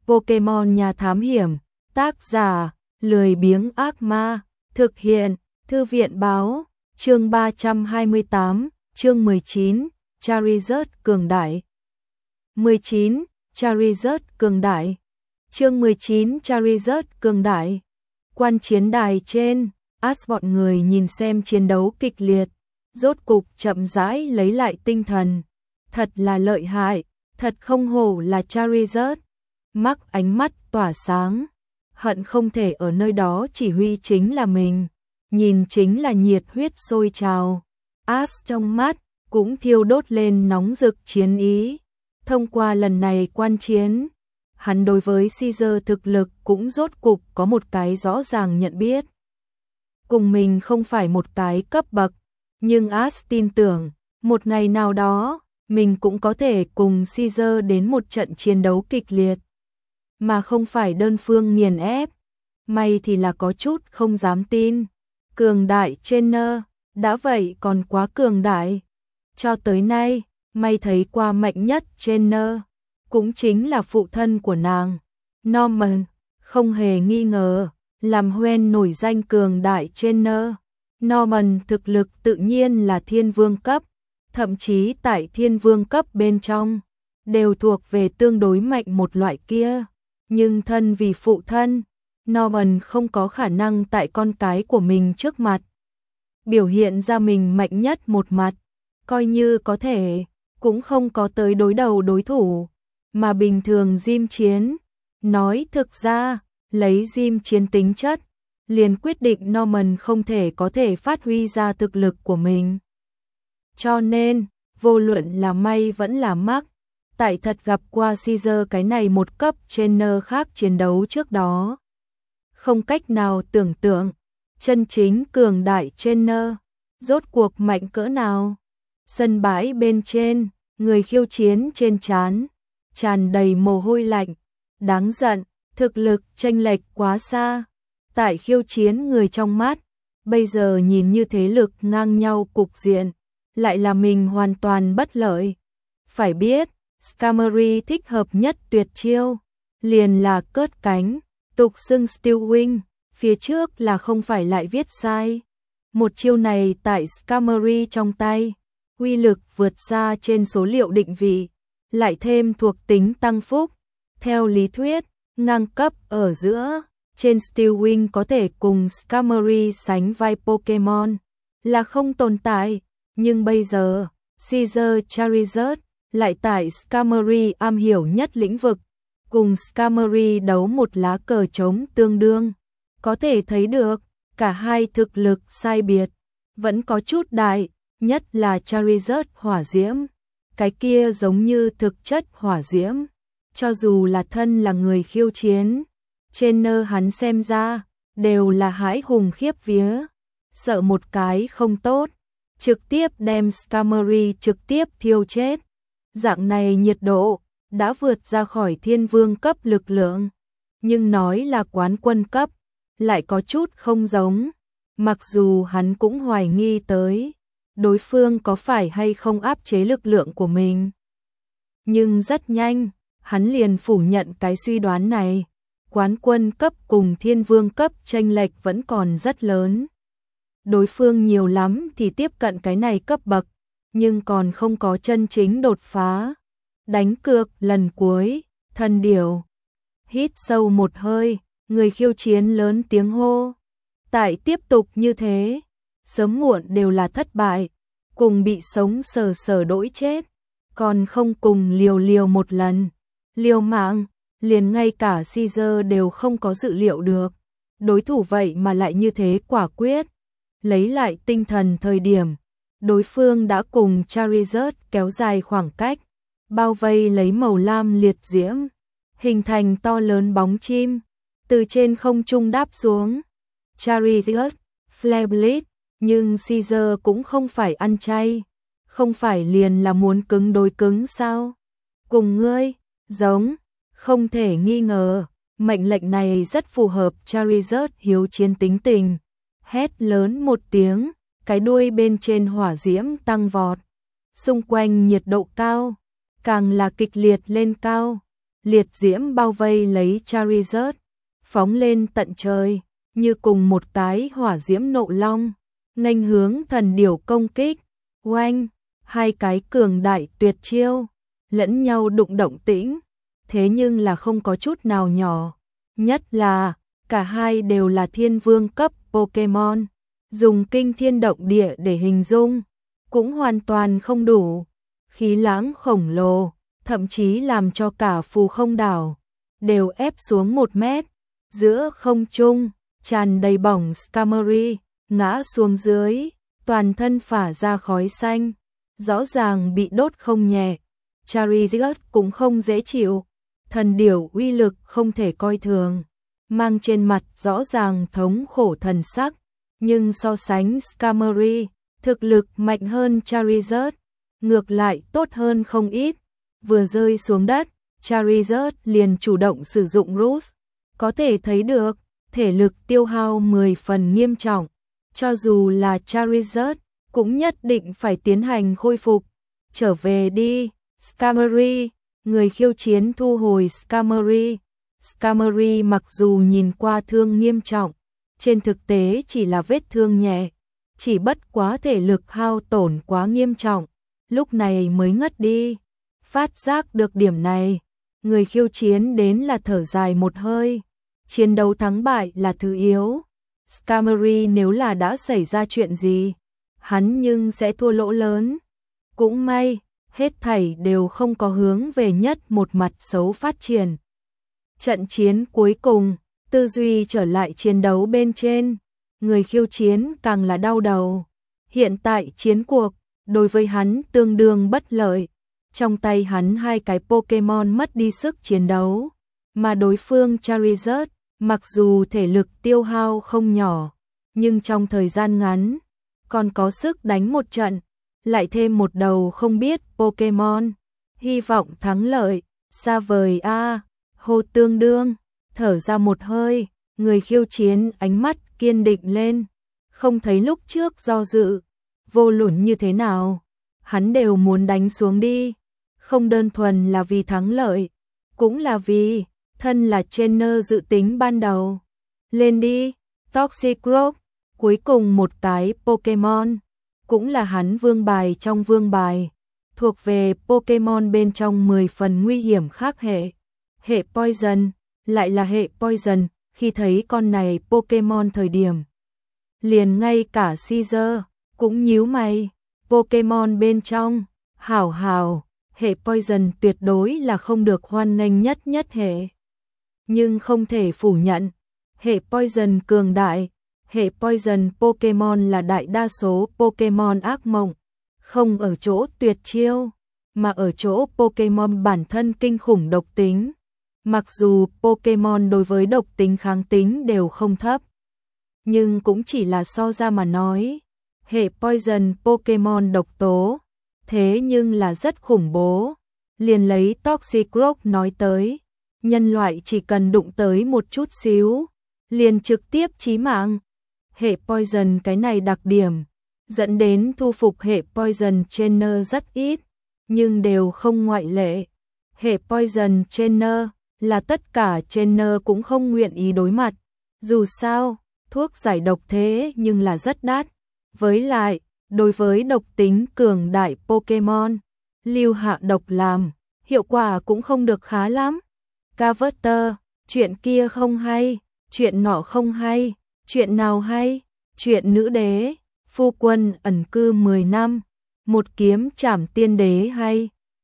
Pokemon nhà thám hiểm, tác giả, lười biếng ác ma, thực hiện, thư viện báo, chương 328, chương 19, Charizard cường đại. 19, Charizard cường đại. Chương 19 Charizard cường đại. Quan chiến đài trên, Ash bọn người nhìn xem chiến đấu kịch liệt, rốt cục chậm rãi lấy lại tinh thần. Thật là lợi hại, thật không hổ là Charizard. Mark ánh mắt tỏa sáng, hận không thể ở nơi đó chỉ huy chính là mình, nhìn chính là nhiệt huyết sôi trào. Ash trong mắt cũng thiêu đốt lên nóng rực chiến ý. Thông qua lần này quan chiến, hắn đối với Caesar thực lực cũng rốt cục có một cái rõ ràng nhận biết. Cùng mình không phải một cái cấp bậc, nhưng Ash tin tưởng, một ngày nào đó, mình cũng có thể cùng Caesar đến một trận chiến đấu kịch liệt, mà không phải đơn phương nghiền ép. May thì là có chút không dám tin. Cường đại trainer, đã vậy còn quá cường đại. Cho tới nay, may thấy qua mạnh nhất trainer, cũng chính là phụ thân của nàng, Norman, không hề nghi ngờ, làm Hoenn nổi danh cường đại trainer. Norman thực lực tự nhiên là thiên vương cấp, thậm chí tại thiên vương cấp bên trong, đều thuộc về tương đối mạnh một loại kia. Nhưng thân vì phụ thân, Norman không có khả năng tại con cái của mình trước mặt biểu hiện ra mình mạnh nhất một mặt, coi như có thể, cũng không có tới đối đầu đối thủ, mà bình thường gym chiến. Nói thực ra, lấy gym chiến tính chất, liền quyết định Norman không thể có thể phát huy ra thực lực của mình. Cho nên, vô luận là may vẫn là Mark, tại thật gặp qua Caesar cái này một cấp trainer khác chiến đấu trước đó, không cách nào tưởng tượng, chân chính cường đại trainer, rốt cuộc mạnh cỡ nào. Sân bãi bên trên, người khiêu chiến trên trán tràn đầy mồ hôi lạnh, đáng giận, thực lực chênh lệch quá xa. Tại khiêu chiến người trong mắt, bây giờ nhìn như thế lực ngang nhau cục diện, lại là mình hoàn toàn bất lợi. Phải biết, Skarmory thích hợp nhất tuyệt chiêu, liền là cất cánh, tục xưng Steel Wing, phía trước là không phải lại viết sai. Một chiêu này tại Skarmory trong tay, uy lực vượt xa trên số liệu định vị, lại thêm thuộc tính tăng phúc. Theo lý thuyết, ngang cấp ở giữa, trên Steel Wing có thể cùng Skarmory sánh vai Pokemon, là không tồn tại. Nhưng bây giờ, Caesar Charizard lại tại Skarmory am hiểu nhất lĩnh vực, cùng Skarmory đấu một lá cờ trống tương đương. Có thể thấy được, cả hai thực lực sai biệt, vẫn có chút đại, nhất là Charizard hỏa diễm. Cái kia giống như thực chất hỏa diễm, cho dù là thân là người khiêu chiến, trainer hắn xem ra, đều là hãi hùng khiếp vía, sợ một cái không tốt, trực tiếp đem Skarmory trực tiếp thiêu chết. Dạng này nhiệt độ, đã vượt ra khỏi thiên vương cấp lực lượng, nhưng nói là quán quân cấp, lại có chút không giống. Mặc dù hắn cũng hoài nghi tới, đối phương có phải hay không áp chế lực lượng của mình. Nhưng rất nhanh, hắn liền phủ nhận cái suy đoán này. Quán quân cấp cùng thiên vương cấp chênh lệch vẫn còn rất lớn. Đối phương nhiều lắm thì tiếp cận cái này cấp bậc, nhưng còn không có chân chính đột phá. Đánh cược lần cuối, thần điểu. Hít sâu một hơi, người khiêu chiến lớn tiếng hô. Tại tiếp tục như thế, sớm muộn đều là thất bại, cùng bị sống sờ sờ đỗi chết, còn không cùng liều liều một lần. Liều mạng, liền ngay cả Caesar đều không có dự liệu được. Đối thủ vậy mà lại như thế quả quyết. Lấy lại tinh thần thời điểm, đối phương đã cùng Charizard kéo dài khoảng cách, bao vây lấy màu lam liệt diễm, hình thành to lớn bóng chim, từ trên không trung đáp xuống. Charizard, Flare Blitz, nhưng Caesar cũng không phải ăn chay, không phải liền là muốn cứng đối cứng sao? Cùng ngươi, giống, không thể nghi ngờ, mệnh lệnh này rất phù hợp Charizard hiếu chiến tính tình. Hét lớn một tiếng, cái đuôi bên trên hỏa diễm tăng vọt, xung quanh nhiệt độ cao, càng là kịch liệt lên cao. liệt diễm bao vây lấy Charizard, phóng lên tận trời, như cùng một cái hỏa diễm nộ long, nghênh hướng thần điểu công kích. Oanh, hai cái cường đại tuyệt chiêu, lẫn nhau đụng động tĩnh, thế nhưng là không có chút nào nhỏ, nhất là cả hai đều là thiên vương cấp Pokemon, dùng kinh thiên động địa để hình dung, cũng hoàn toàn không đủ. Khí lãng khổng lồ, thậm chí làm cho cả phù không đảo đều ép xuống 1 mét, giữa không trung tràn đầy bỏng Skarmory ngã xuống dưới, toàn thân phả ra khói xanh, rõ ràng bị đốt không nhẹ. Charizard cũng không dễ chịu, thần điểu uy lực không thể coi thường, mang trên mặt rõ ràng thống khổ thần sắc, nhưng so sánh Skarmory, thực lực mạnh hơn Charizard, ngược lại tốt hơn không ít. Vừa rơi xuống đất, Charizard liền chủ động sử dụng Roost, có thể thấy được thể lực tiêu hao 10 phần nghiêm trọng, cho dù là Charizard cũng nhất định phải tiến hành khôi phục. Trở về đi, Skarmory, người khiêu chiến thu hồi Skarmory. Skarmory mặc dù nhìn qua thương nghiêm trọng, trên thực tế chỉ là vết thương nhẹ, chỉ bất quá thể lực hao tổn quá nghiêm trọng, lúc này mới ngất đi. Phát giác được điểm này, người khiêu chiến đến là thở dài một hơi. Chiến đấu thắng bại là thứ yếu. Skarmory nếu là đã xảy ra chuyện gì, hắn nhưng sẽ thua lỗ lớn. Cũng may, hết thảy đều không có hướng về nhất một mặt xấu phát triển. Trận chiến cuối cùng, tư duy trở lại chiến đấu bên trên, người khiêu chiến càng là đau đầu. Hiện tại chiến cuộc, đối với hắn tương đương bất lợi. Trong tay hắn hai cái Pokemon mất đi sức chiến đấu, mà đối phương Charizard, mặc dù thể lực tiêu hao không nhỏ, nhưng trong thời gian ngắn, còn có sức đánh một trận, lại thêm một đầu không biết Pokemon. Hy vọng thắng lợi, xa vời a. Hô Tương Đương, thở ra một hơi, người khiêu chiến ánh mắt kiên định lên, không thấy lúc trước do dự, vô luận như thế nào, hắn đều muốn đánh xuống đi, không đơn thuần là vì thắng lợi, cũng là vì thân là trainer dự tính ban đầu. Lên đi, Toxicroak, cuối cùng một cái Pokemon, cũng là hắn vương bài trong vương bài, thuộc về Pokemon bên trong 10 phần nguy hiểm khác hệ. Hệ Poison, lại là hệ Poison, khi thấy con này Pokemon thời điểm. Liền ngay cả Caesar, cũng nhíu mày, Pokemon bên trong, hảo, hệ Poison tuyệt đối là không được hoan nghênh nhất hệ. Nhưng không thể phủ nhận, hệ Poison cường đại, hệ Poison Pokemon là đại đa số Pokemon ác mộng, không ở chỗ tuyệt chiêu, mà ở chỗ Pokemon bản thân kinh khủng độc tính. Mặc dù Pokemon đối với độc tính kháng tính đều không thấp, nhưng cũng chỉ là so ra mà nói, hệ Poison Pokemon độc tố, thế nhưng là rất khủng bố. Liền lấy Toxicroak nói tới, nhân loại chỉ cần đụng tới một chút xíu, liền trực tiếp chí mạng. Hệ Poison cái này đặc điểm, dẫn đến thu phục hệ Poison Trainer rất ít, nhưng đều không ngoại lệ. Hệ Poison Trainer là tất cả trainer cũng không nguyện ý đối mặt. Dù sao, thuốc giải độc thế nhưng là rất đắt. Với lại, đối với độc tính cường đại Pokemon, lưu hạ độc làm, hiệu quả cũng không được khá lắm. Carver, chuyện kia không hay, chuyện nọ không hay, chuyện nào hay, chuyện nữ đế, phu quân ẩn cư 10 năm, một kiếm trảm tiên đế hay.